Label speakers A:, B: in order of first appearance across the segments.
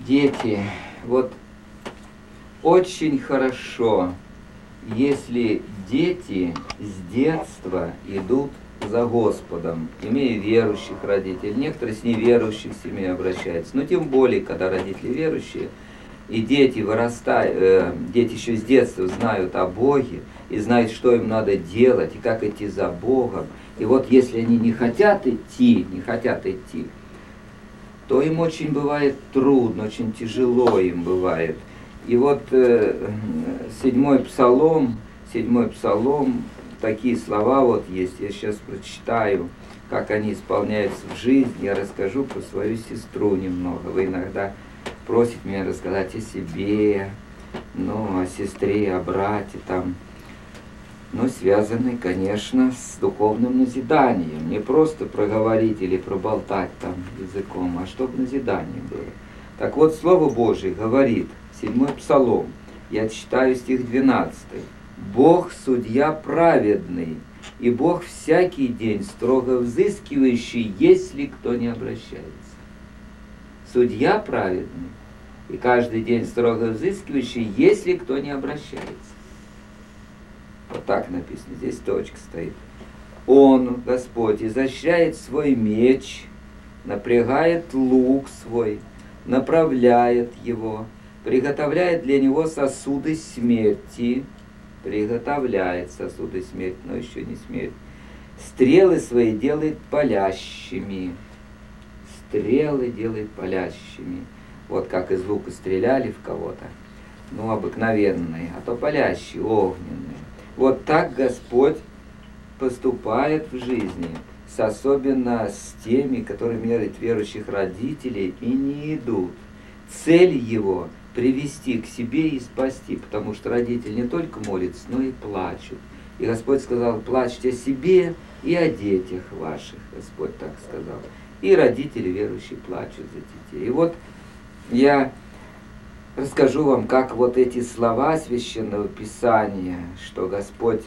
A: Дети, вот очень хорошо, если дети с детства идут за Господом, имея верующих родителей. Некоторые с неверующих семей обращаются, но тем более, когда родители верующие, и дети вырастают, дети еще с детства знают о Боге, и знают, что им надо делать, и как идти за Богом. И вот если они не хотят идти, то им очень бывает трудно, очень тяжело им бывает. И вот 7-й псалом, такие слова вот есть, я сейчас прочитаю, как они исполняются в жизни, я расскажу про свою сестру немного. Вы иногда просите меня рассказать о себе, ну, о сестре, о брате там, но связанный, конечно, с духовным назиданием. Не просто проговорить или проболтать там языком, а чтобы назидание было. Так вот, Слово Божие говорит, 7-й псалом, я читаю стих 12. «Бог судья праведный, и Бог всякий день строго взыскивающий, если кто не обращается». Судья праведный, и каждый день строго взыскивающий, если кто не обращается. Вот так написано, здесь точка стоит. Он, Господь, изощряет свой меч, напрягает лук свой, направляет его, приготовляет для него сосуды смерти, приготовляет сосуды смерти, но еще не смерть. Стрелы свои делает палящими, стрелы делает палящими. Вот как из лука стреляли в кого-то, ну, обыкновенные, а то палящие, огненные. Вот так Господь поступает в жизни, особенно с теми, которые имеют верующих родителей и не идут. Цель его – привести к себе и спасти, потому что родители не только молятся, но и плачут. И Господь сказал, плачьте о себе и о детях ваших, Господь так сказал. И родители верующие плачут за детей. И вот я расскажу вам, как вот эти слова Священного Писания, что Господь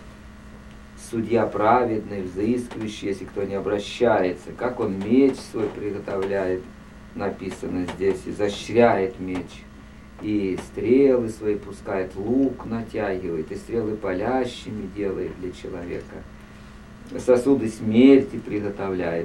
A: судья праведный, взыскивающий, если кто не обращается, как Он меч свой приготовляет, написано здесь, изощряет меч, и стрелы свои пускает, лук натягивает, и стрелы палящими делает для человека, сосуды смерти приготовляет.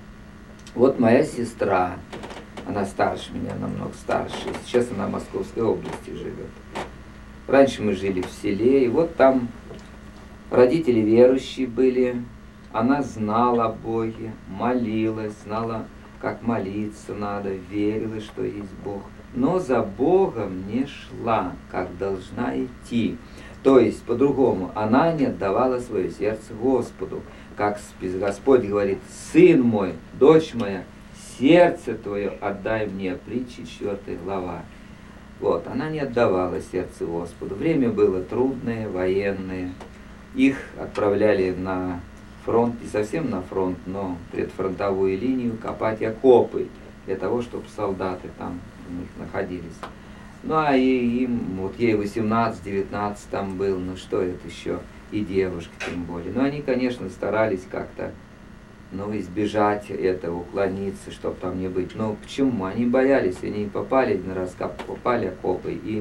A: Вот моя сестра, она старше меня, намного старше. Сейчас она в Московской области живет. Раньше мы жили в селе, и вот там родители верующие были. Она знала о Боге, молилась, знала, как молиться надо, верила, что есть Бог. Но за Богом не шла, как должна идти. То есть, по-другому, она не отдавала свое сердце Господу. Как Господь говорит, «Сын мой, дочь моя, сердце твое отдай мне», притча 4 глава. Вот, она не отдавала сердце Господу. Время было трудное, военное. Их отправляли на фронт, не совсем на фронт, но предфронтовую линию копать окопы, для того, чтобы солдаты там у них находились. Ну, а им, вот ей 18-19 там был, ну что это еще, и девушка тем более. Но они, конечно, старались как-то, ну, избежать этого, уклониться, чтобы там не быть. Но почему? Они боялись, они попали на раскап, попали окопы, и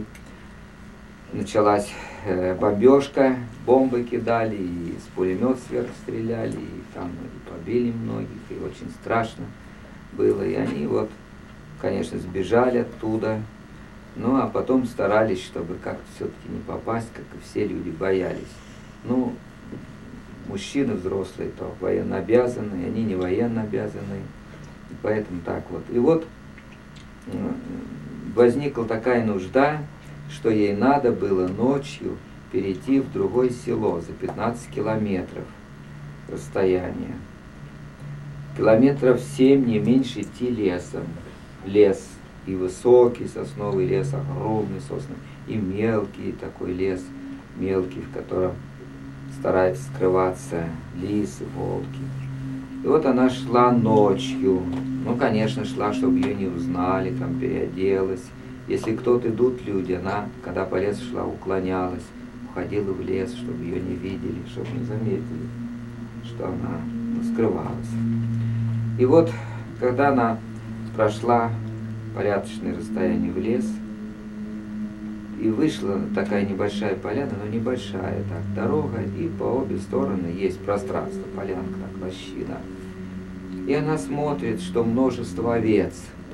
A: началась бомбежка, бомбы кидали, и с пулемет сверху стреляли, и там и побили многих, и очень страшно было. И они вот, конечно, сбежали оттуда, ну, а потом старались, чтобы как-то все-таки не попасть, как и все люди боялись. Ну, мужчины взрослые, то военно обязанные, они не военно обязанные, и поэтому так вот. И вот возникла такая нужда, что ей надо было ночью перейти в другое село за 15 километров расстояние. Километров 7 не меньше идти лесом. Лес и высокий сосновый лес, огромный сосны, и мелкий такой лес, мелкий, в котором стараются скрываться лисы, волки. И вот она шла ночью. Ну, конечно, шла, чтобы ее не узнали, там переоделась. Если кто-то идут люди, она, когда по лесу шла, уклонялась, уходила в лес, чтобы ее не видели, чтобы не заметили, что она скрывалась. И вот, когда она прошла порядочное расстояние в лес. И вышла такая небольшая поляна, но небольшая так, дорога, и по обе стороны есть пространство, полянка, так, лощина. И она смотрит, что множество овец,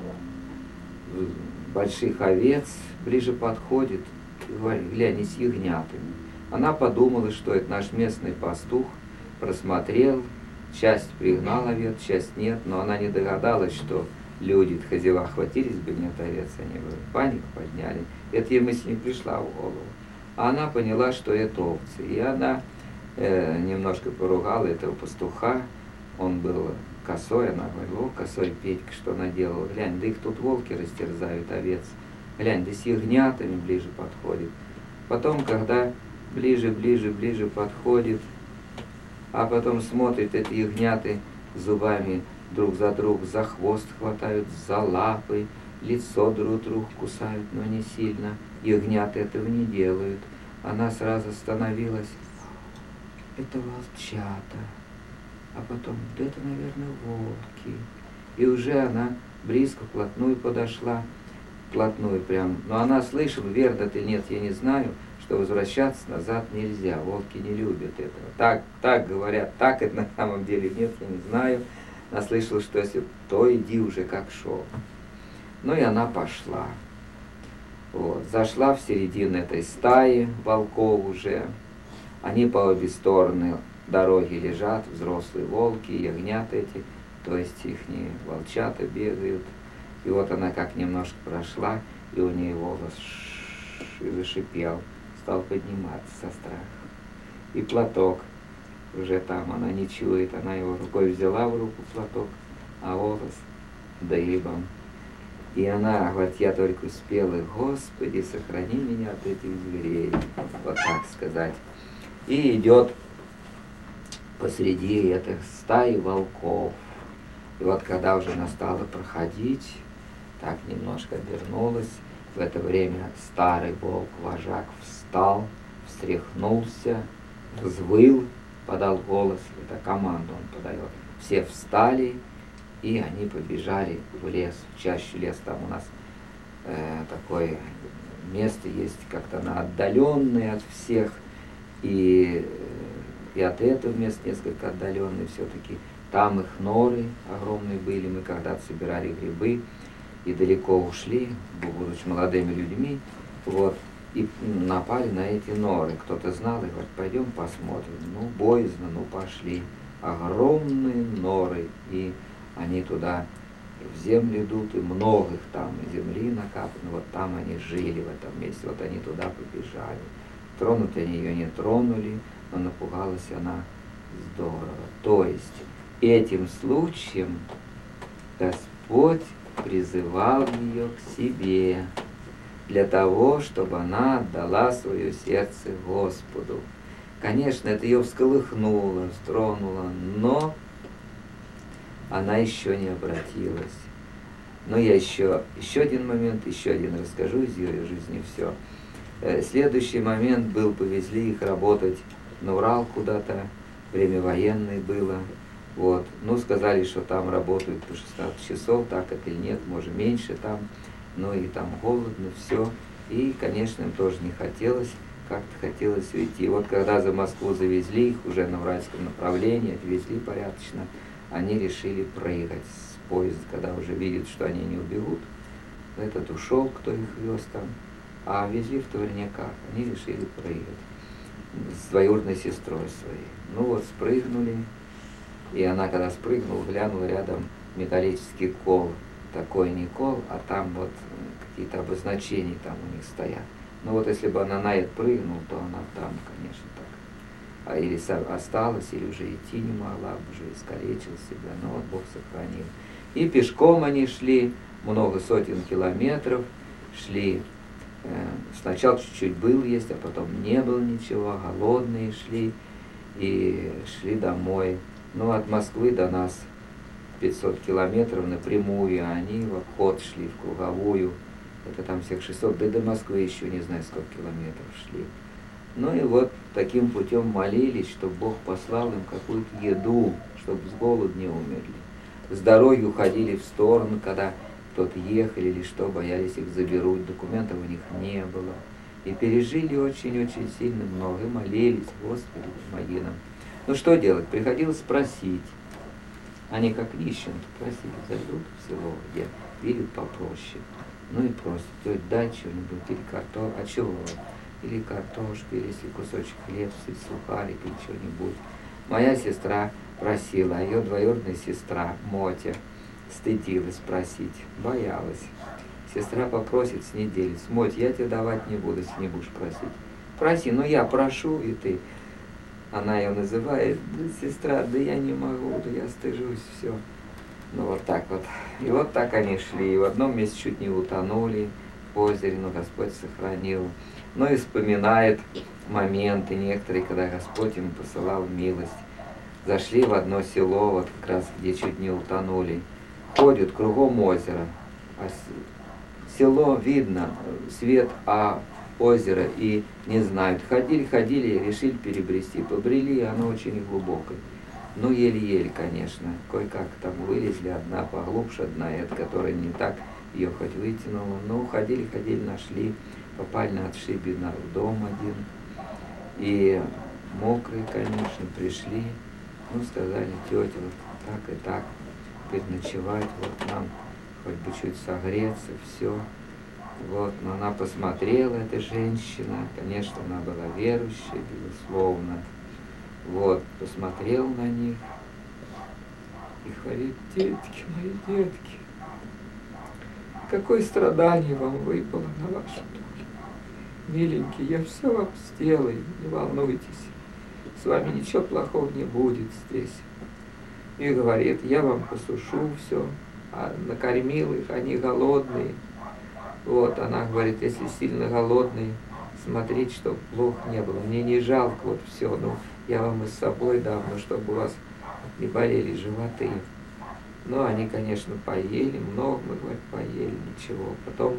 A: больших овец, ближе подходит и говорит: глянь, с ягнятами. Она подумала, что это наш местный пастух, просмотрел, часть пригнал овец, часть нет, но она не догадалась, что люди, хозяева, хватились бы, нет овец, они бы панику подняли. Это ей мысль не пришла в голову. А она поняла, что это овцы. И она немножко поругала этого пастуха. Он был косой, она говорит: о, косой Петька, что наделал, глянь, да их тут волки растерзают овец. Глянь, да с ягнятами ближе подходит. Потом, когда ближе подходит, а потом смотрит, эти ягняты зубами друг за друг за хвост хватают, за лапы, лицо друг друга кусают, но не сильно. Ягнята этого не делают. Она сразу остановилась. Это волчата. А потом, да это, наверное, волки. И уже она близко, вплотную подошла. Вплотную прям. Но она слышала, верно это или нет, я не знаю, что возвращаться назад нельзя. Волки не любят этого. Так говорят, так это на самом деле нет, я не знаю. Она слышала, что если то иди уже как шел. Ну и она пошла. Вот. Зашла в середину этой стаи волков уже. Они по обе стороны дороги лежат, взрослые волки, ягнята эти, то есть ихние волчата бегают. И вот она как немножко прошла, и у нее волос и зашипел, стал подниматься со страха. И платок уже там, она не чует, она его рукой взяла в руку платок, а волос дыбом. И она говорит: я только успела, Господи, сохрани меня от этих зверей, вот так сказать. И идет посреди этой стаи волков. И вот когда уже она стала проходить, так немножко обернулась, в это время старый волк-вожак встал, встряхнулся, взвыл, подал голос, это команду он подает. Все встали, и они побежали в лес, в чащу лес. Там у нас такое место есть, как-то она отдаленное от всех, и от этого места несколько отдаленные все-таки. Там их норы огромные были, мы когда-то собирали грибы, и далеко ушли, будучи молодыми людьми, вот, и напали на эти норы. Кто-то знал и говорит: пойдем посмотрим. Ну, боязно, ну пошли. Огромные норы, и они туда в землю идут, и много их там земли накапано, вот там они жили в этом месте, вот они туда побежали. Тронуть они ее не тронули, но напугалась она здорово. То есть этим случаем Господь призывал ее к себе, для того, чтобы она отдала свое сердце Господу. Конечно, это ее всколыхнуло, стронуло, но она еще не обратилась. Но я еще один момент, еще один расскажу из ее жизни все. Следующий момент был, повезли их работать на Урал куда-то, время военное было. Вот. Ну, сказали, что там работают по 16 часов, так это или нет, может меньше там, ну и там холодно, все. И, конечно, им тоже не хотелось, как-то хотелось уйти. Вот когда за Москву завезли их уже на уральском направлении, отвезли порядочно, они решили прыгать с поезда, когда уже видят, что они не убегут. Этот ушел, кто их вез там, а везли в товарняках, они решили прыгать с двоюродной сестрой своей. Ну вот, спрыгнули. И она, когда спрыгнула, глянула рядом металлический кол. Такой не кол, а там вот какие-то обозначения там у них стоят. Ну вот если бы она на это прыгнула, то она там, конечно, так. А или осталась, или уже идти не могла, уже искалечила себя. Но вот Бог сохранил. И пешком они шли, много сотен километров, шли. Сначала чуть-чуть был есть, а потом не было ничего, голодные шли. И шли домой. Ну, от Москвы до нас 500 километров напрямую, а они в обход шли, в круговую. Это там всех 600, да и до Москвы еще не знаю, сколько километров шли. Ну и вот таким путем молились, чтобы Бог послал им какую-то еду, чтобы с голоду не умерли. С дороги уходили в сторону, когда кто-то ехали или что, боялись их заберут, документов у них не было. И пережили очень-очень сильно много, и молились: Господи, помоги нам. Ну что делать? Приходилось просить. Они как нищие просили, зайдут в село, где видят попроще. Ну и просят: тетя, дай что-нибудь, или картошку, а чего? Или картошку, или если кусочек хлеба, или сухарик, или что-нибудь. Моя сестра просила, а ее двоюродная сестра, Мотя, стыдилась просить, боялась. Сестра попросит с недели: Моть, я тебе давать не буду, если не будешь просить. Проси, но я прошу, и ты. Она ее называет: да, сестра, да я не могу, да я стыжусь, все. Ну вот так вот. И вот так они шли. И в одном месте чуть не утонули в озере, но Господь сохранил. Ну и вспоминает моменты некоторые, когда Господь им посылал милость. Зашли в одно село, вот как раз где чуть не утонули. Ходят кругом озера. А село видно, свет, а озеро и не знают. Ходили, решили перебрести. Побрели, и оно очень глубокое. Ну, еле-еле, конечно. Кое-как там вылезли, одна поглубже, одна эта, которая не так ее хоть вытянула. Ну, ходили, нашли, попали на отшибе в дом один. И мокрые, конечно, пришли. Ну, сказали: тетя, вот так и так, переночевать, вот нам хоть бы чуть согреться, все. Вот, но она посмотрела, эта женщина, конечно, она была верующая, безусловно. Вот, посмотрел на них и говорит: детки мои, детки, какое страдание вам выпало на вашу долю. Миленькие, я все вам сделаю, не волнуйтесь, с вами ничего плохого не будет здесь. И говорит: я вам посушу все, а накормил их, они голодные. Вот, она говорит: если сильно голодные, смотрите, чтобы плохо не было. Мне не жалко, вот все, ну, я вам и с собой дам, но чтобы у вас не болели животы. Ну, они, конечно, поели, много, мы, говорит, поели, ничего. Потом: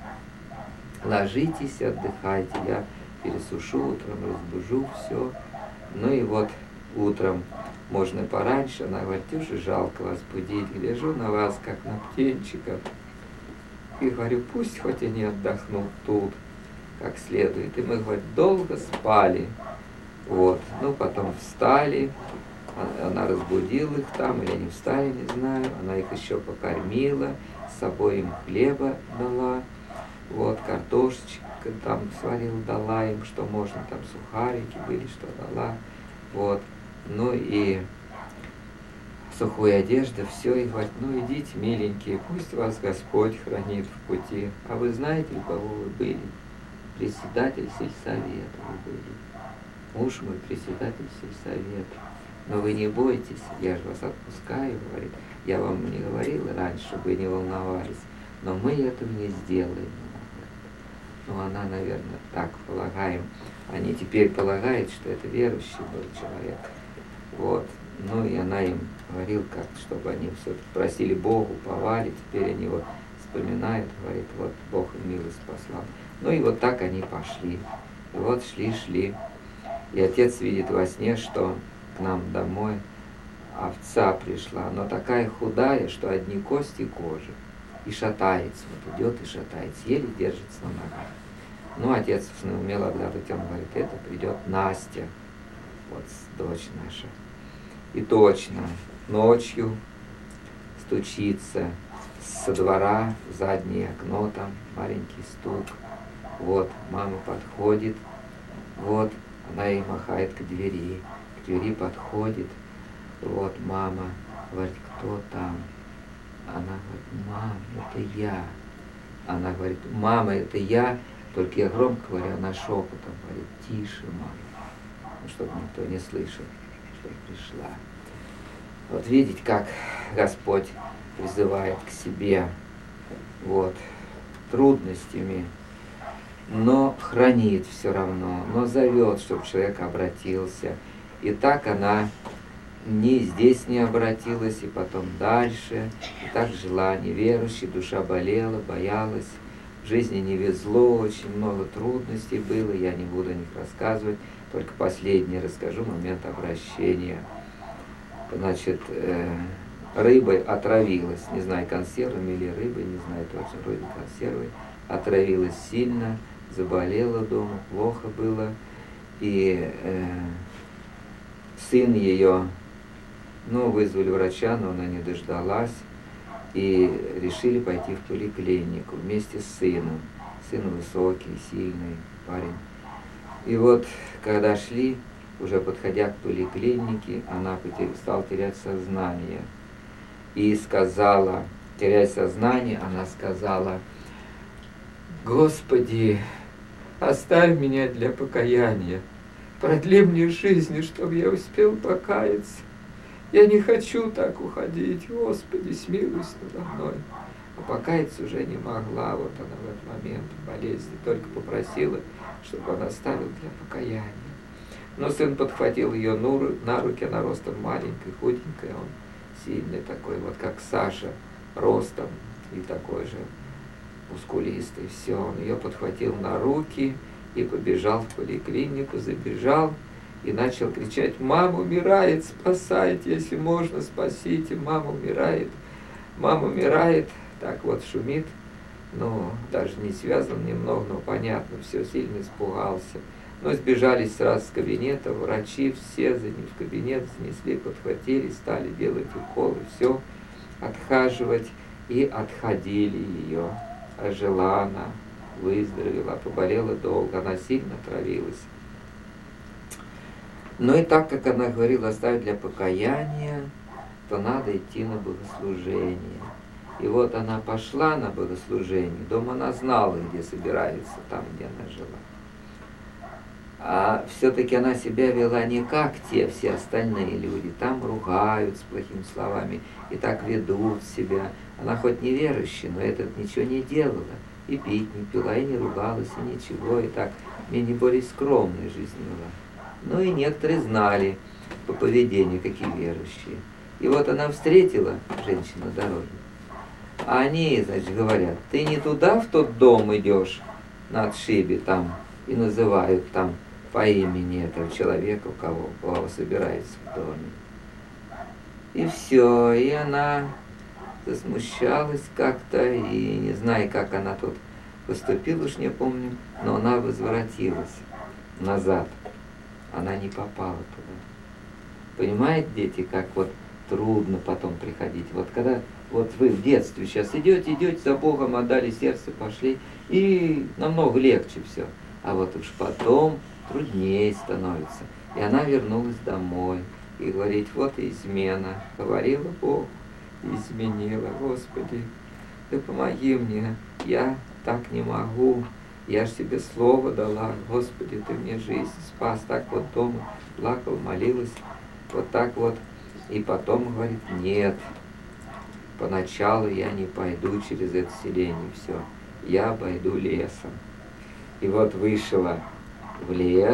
A: ложитесь, отдыхайте, я пересушу утром, разбужу все. Ну и вот утром можно пораньше, она говорит: уже жалко вас будить, гляжу на вас, как на птенчиков. И говорю: пусть хоть они отдохнут тут, как следует. И мы, говорит, долго спали. Вот. Ну, потом встали, она разбудила их там, или они встали, не знаю. Она их еще покормила, с собой им хлеба дала. Вот, картошечка там сварила, дала им, что можно, там сухарики были, что дала. Вот. Ну и сухую одежду, все, и говорит: ну идите, миленькие, пусть вас Господь хранит в пути. А вы знаете, у кого вы были? Председатель сельсовета вы были. Муж мой председатель сельсовета. Но вы не бойтесь, я же вас отпускаю, говорит. Я вам не говорила раньше, чтобы вы не волновались, но мы этого не сделаем. Ну, она, наверное, так полагаем. Они теперь полагают, что это верующий был человек. Вот. Ну и она им говорила, как, чтобы они все-таки просили Богу, уповали. Теперь они вот вспоминают, говорит: вот Бог им милость послал. Ну и вот так они пошли. И вот шли. И отец видит во сне, что к нам домой овца пришла, но такая худая, что одни кости и кожи. И шатается, вот идет и шатается, еле держится на ногах. Ну, отец умел отгадывать, он говорит: это придет Настя, вот дочь наша. И точно, ночью стучится со двора в заднее окно, там маленький стук. Вот, мама подходит, вот, она ей махает к двери подходит. Вот, мама говорит: кто там? Она говорит: мам, это я. Она говорит: мама, это я. Только я громко говорю, она шепотом говорит: тише, мама, ну, чтобы никто не слышал, чтобы пришла. Вот видите, как Господь призывает к себе, вот, трудностями, но хранит все равно, но зовет, чтобы человек обратился. И так она здесь не обратилась, и потом дальше, и так жила неверующей, душа болела, боялась, в жизни не везло, очень много трудностей было, я не буду о них рассказывать, только последний расскажу момент обращения. Значит, рыбой отравилась, не знаю, консервами или рыбой, не знаю точно, вроде консервой, отравилась сильно, заболела дома, плохо было, и сын ее, вызвали врача, но она не дождалась, и решили пойти в поликлинику вместе с сыном. Сын высокий, сильный парень. И вот, когда шли, уже подходя к поликлинике, она стала терять сознание. И сказала, теряя сознание, она сказала: «Господи, оставь меня для покаяния, продли мне жизнь, чтобы я успел покаяться. Я не хочу так уходить, Господи, смилуйся надо мной». А покаяться уже не могла, вот она в этот момент болезни только попросила, чтобы он оставил для покаяния. Но сын подхватил ее на руки, она ростом маленькая, худенькая, он сильный такой, вот как Саша, ростом и такой же мускулистый. Все, он ее подхватил на руки и побежал в поликлинику, забежал и начал кричать: «Мама умирает, спасайте, если можно, спасите, мама умирает, мама умирает». Так вот шумит, даже не связан немного, но понятно, все, сильно испугался. Но сбежались сразу с кабинета, врачи все за ним в кабинет занесли, подхватили, стали делать уколы, все, отхаживать, и отходили ее. Ожила она, выздоровела, поболела долго, она сильно отравилась. И так как она говорила, оставить для покаяния, то надо идти на богослужение. И вот она пошла на богослужение, дома она знала, где собирается, там, где она жила. А все-таки она себя вела не как те все остальные люди, там ругают с плохими словами и так ведут себя. Она хоть не верующая, но этот ничего не делала, и пить не пила, и не ругалась, и ничего, и так менее более скромная жизнь вела. И некоторые знали по поведению, какие верующие. И вот она встретила женщину на дороге, а они, значит, говорят: «Ты не туда, в тот дом идешь на отшибе там», и называют там по имени этого человека, у кого собирается в доме. И все, и она засмущалась как-то, и не знаю, как она тут поступила, уж не помню, но она возвратилась назад. Она не попала туда. Понимаете, дети, как вот трудно потом приходить. Вот когда вот вы в детстве сейчас идете, за Богом отдали сердце, пошли, и намного легче все. А вот уж потом труднее становится. И она вернулась домой и говорит: «Вот и измена. Говорила Богу, изменила. Господи, Ты помоги мне. Я так не могу. Я ж тебе слово дала. Господи, Ты мне жизнь спас». Так вот дома плакала, молилась. Вот так вот. И потом говорит: «Нет, поначалу я не пойду через это селение. Все. Я пойду лесом». И вот вышла в лес,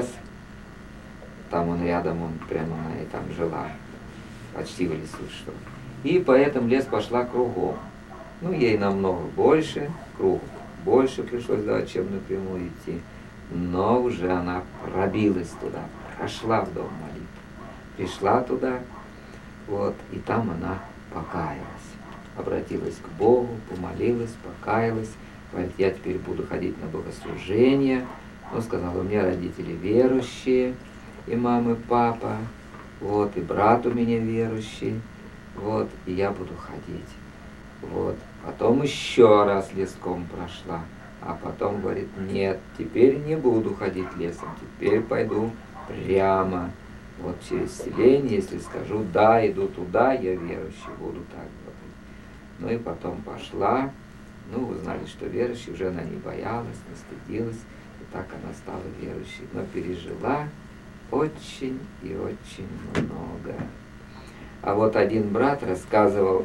A: там он рядом, он прямо она и там жила, почти в лесу, что. И по этому лес пошла кругом. Ей намного больше, круг больше пришлось давать, чем напрямую идти. Но уже она пробилась туда, прошла в дом молитвы, пришла туда, вот, и там она покаялась. Обратилась к Богу, помолилась, покаялась. Говорит: «Я теперь буду ходить на богослужение». Сказала: «У меня родители верующие, и мама, и папа, вот, и брат у меня верующий, вот, и я буду ходить». Вот. Потом еще раз леском прошла, а потом говорит: «Нет, теперь не буду ходить лесом, теперь пойду прямо, вот через селение, если скажу: да, иду туда, я верующий, буду так вот». И потом пошла. Вы знали, что верующей, уже она не боялась, не стыдилась, и так она стала верующей, но пережила очень и очень много. А вот один брат рассказывал,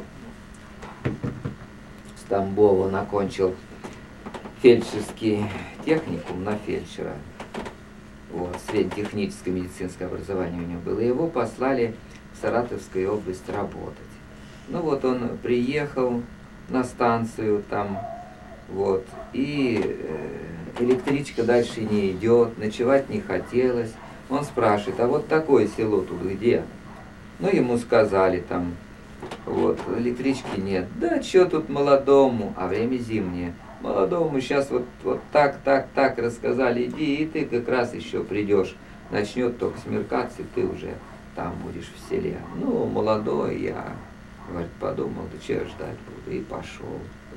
A: с Тамбова он окончил фельдшерский техникум на фельдшера, вот, среднетехническое медицинское образование у него было, и его послали в Саратовскую область работать. Он приехал на станцию там, вот, и электричка дальше не идет, ночевать не хотелось. Он спрашивает: «А вот такое село тут где?» Ему сказали там Вот, электрички нет. Да, что тут молодому, а время зимнее. Молодому сейчас вот так рассказали, иди, и ты как раз еще придешь. Начнет только смеркаться, и ты уже там будешь в селе. Ну, молодой я, говорит, подумал, да чего ждать буду, и пошел.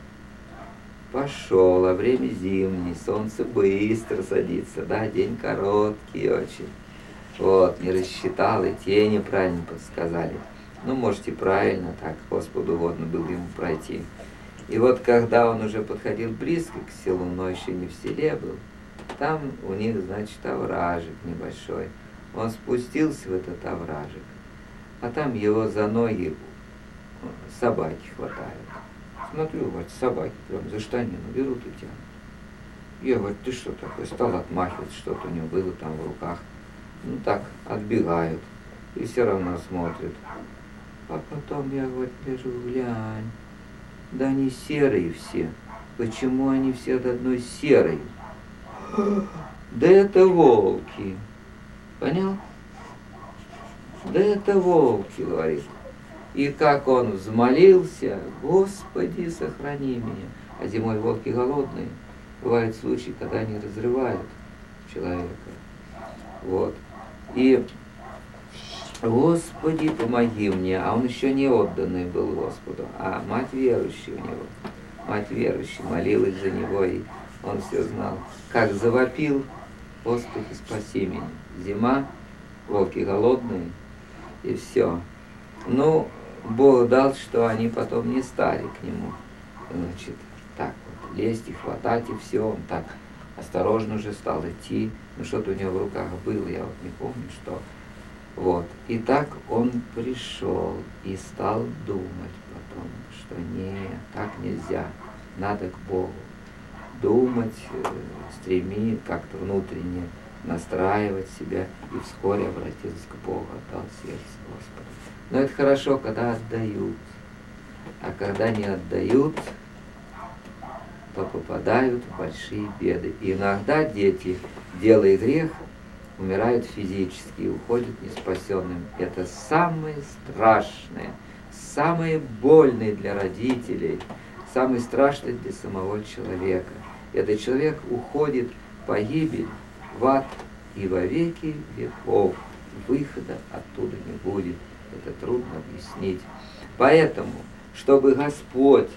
A: Пошел, а время зимнее, солнце быстро садится, да, день короткий очень. Вот, не рассчитал, и те неправильно подсказали. Ну, может, и правильно, так Господу угодно было ему пройти. И вот, когда он уже подходил близко к селу, но еще не в селе был, там у них, значит, овражек небольшой. Он спустился в этот овражек, а там его за ноги собаки хватают. Смотрю, говорит, собаки прям за штанину берут и тянут. Я говорю, ты что такой? Стал отмахиваться, что-то у него было там в руках. Ну так, отбегают. И все равно смотрят. А потом я, говорит, гляжу, глянь. Да они серые все. Почему они все до одной серые? Да это волки. Понял? Да это волки, говорит. И как он взмолился, Господи, сохрани меня. А зимой волки голодные. Бывают случаи, когда они разрывают человека. Вот. И Господи, помоги мне. А он еще не отданный был Господу, а мать верующая у него. Мать верующая молилась за него, и он все знал. Как завопил, Господи, спаси меня. Зима, волки голодные, и все. Ну, Бог дал, что они потом не стали к нему. Значит, так вот, лезть и хватать, и все. Он так осторожно уже стал идти. Ну, что-то у него в руках было, я вот не помню, что. Вот. И так он пришел и стал думать потом, что нет, так нельзя, надо к Богу. Думать, стремить, как-то внутренне настраивать себя, и вскоре обратился к Богу, отдал сердце Господу. Но это хорошо, когда отдают. А когда не отдают, то попадают в большие беды. И иногда дети, делая грех, умирают физически и уходят неспасенным. Это самое страшное, самое больное для родителей, самое страшное для самого человека. Этот человек уходит в погибель, в ад, и во веки веков выхода оттуда не будет. Это трудно объяснить. Поэтому, чтобы Господь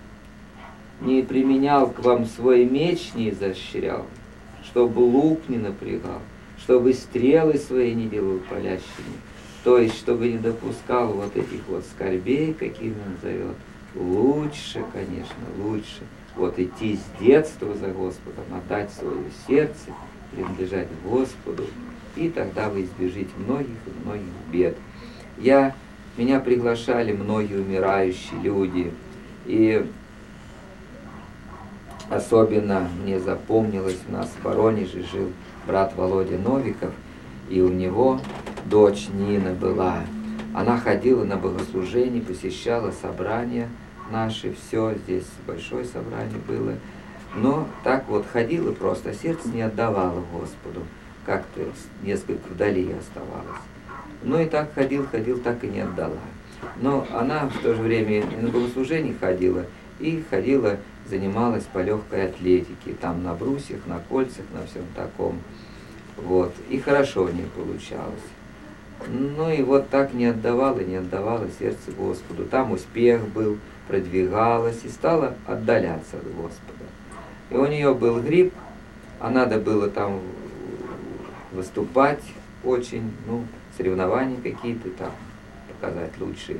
A: не применял к вам свой меч, не изощрял, чтобы лук не напрягал, чтобы стрелы свои не делал палящими, то есть, чтобы не допускал вот этих вот скорбей, какими он зовет, лучше, конечно, лучше вот идти с детства за Господом, отдать свое сердце, принадлежать Господу, и тогда вы избежите многих и многих бед. Меня приглашали многие умирающие люди, и особенно мне запомнилось, у нас в Воронеже жил брат Володя Новиков, и у него дочь Нина была. Она ходила на богослужение, посещала собрания наши, все, здесь большое собрание было. Но так вот ходила просто, а сердце не отдавало Господу, как-то несколько вдали оставалось. Ну и так ходил, так и не отдала. Но она в то же время и на богослужение ходила, и ходила, занималась по легкой атлетике, там на брусьях, на кольцах, на всем таком. Вот. И хорошо у нее получалось. Ну и вот так не отдавала сердце Господу. Там успех был, продвигалась и стала отдаляться от Господа. И у нее был грипп, а надо было там выступать очень, соревнования какие-то там, показать лучшие,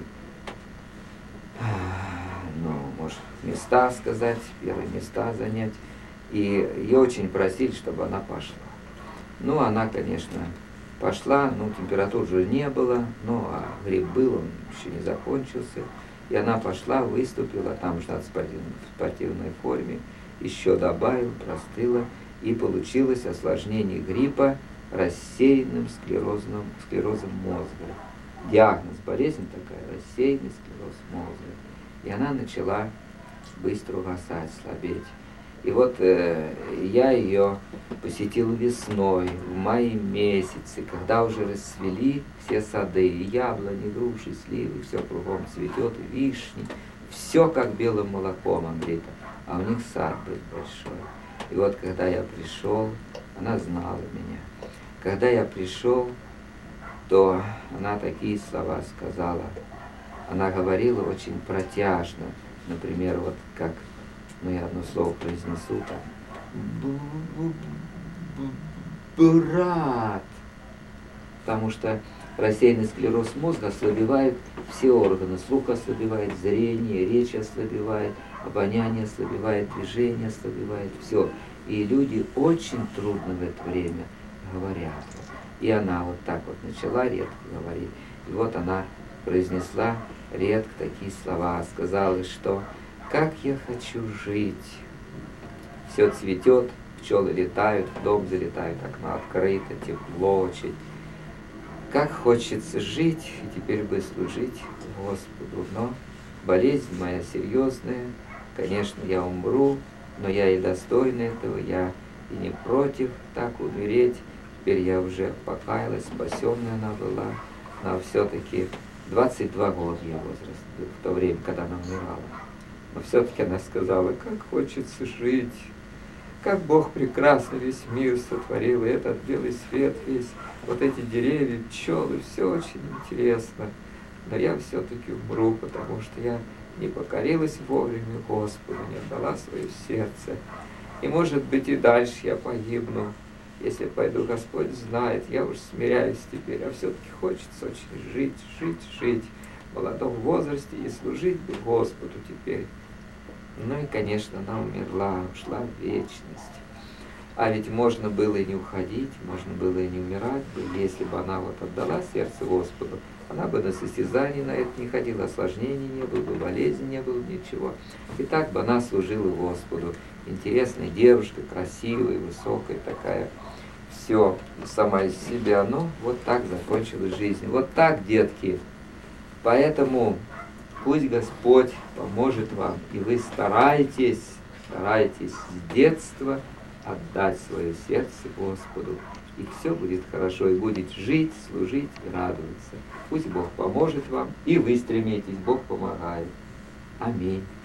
A: может, места сказать, первые места занять. И ее очень просили, чтобы она пошла. Ну, она, конечно, пошла, температур уже не было, а грипп был, он еще не закончился. И она пошла, выступила, там же в спортивной форме, еще добавила, простыла, и получилось осложнение гриппа рассеянным склерозом мозга. Диагноз, болезнь такая, рассеянный склероз мозга. И она начала быстро угасать, слабеть. И вот я ее посетил весной, в мае месяце, когда уже расцвели все сады, и яблони, груши, сливы, все кругом цветет, и вишни, все как белым молоком омлито, а у них сад был большой. И вот когда я пришел, она знала меня. Когда я пришел, то она такие слова сказала. Она говорила очень протяжно, например, вот как, ну я одно слово произнесу там, брат, потому что рассеянный склероз мозга ослабевает все органы, слух ослабевает, зрение, речь ослабевает, обоняние ослабевает, движение ослабевает, все. И люди очень трудно в это время говорят. И она вот так вот начала редко говорить. И вот она произнесла редко такие слова, сказала, что «как я хочу жить». Все цветет, пчелы летают, в дом залетают, окно открыто, тепло очень. Как хочется жить, и теперь бы служить Господу. Но болезнь моя серьезная, конечно, я умру, но я и достойна этого, я и не против так умереть. Теперь я уже покаялась, спасенная она была, но все-таки 22 года ее возраст был в то время, когда она умирала. Но все-таки она сказала, как хочется жить, как Бог прекрасно весь мир сотворил, и этот белый свет весь, вот эти деревья, пчелы, все очень интересно. Но я все-таки умру, потому что я не покорилась вовремя Господу, не отдала свое сердце. И может быть и дальше я погибну. Если пойду, Господь знает, я уж смиряюсь теперь, а все-таки хочется очень жить в молодом возрасте и служить бы Господу теперь. Ну и, конечно, она умерла, ушла в вечность. А ведь можно было и не уходить, можно было и не умирать бы, если бы она вот отдала сердце Господу, она бы на состязание на это не ходила, осложнений не было бы, болезни не было, ничего. И так бы она служила Господу. Интересная девушка, красивая, высокая такая, все, сама из себя. Ну, вот так закончилась жизнь. Вот так, детки. Поэтому пусть Господь поможет вам, и вы старайтесь с детства отдать свое сердце Господу, и все будет хорошо, и будет жить, служить и радоваться. Пусть Бог поможет вам, и вы стремитесь, Бог помогает. Аминь.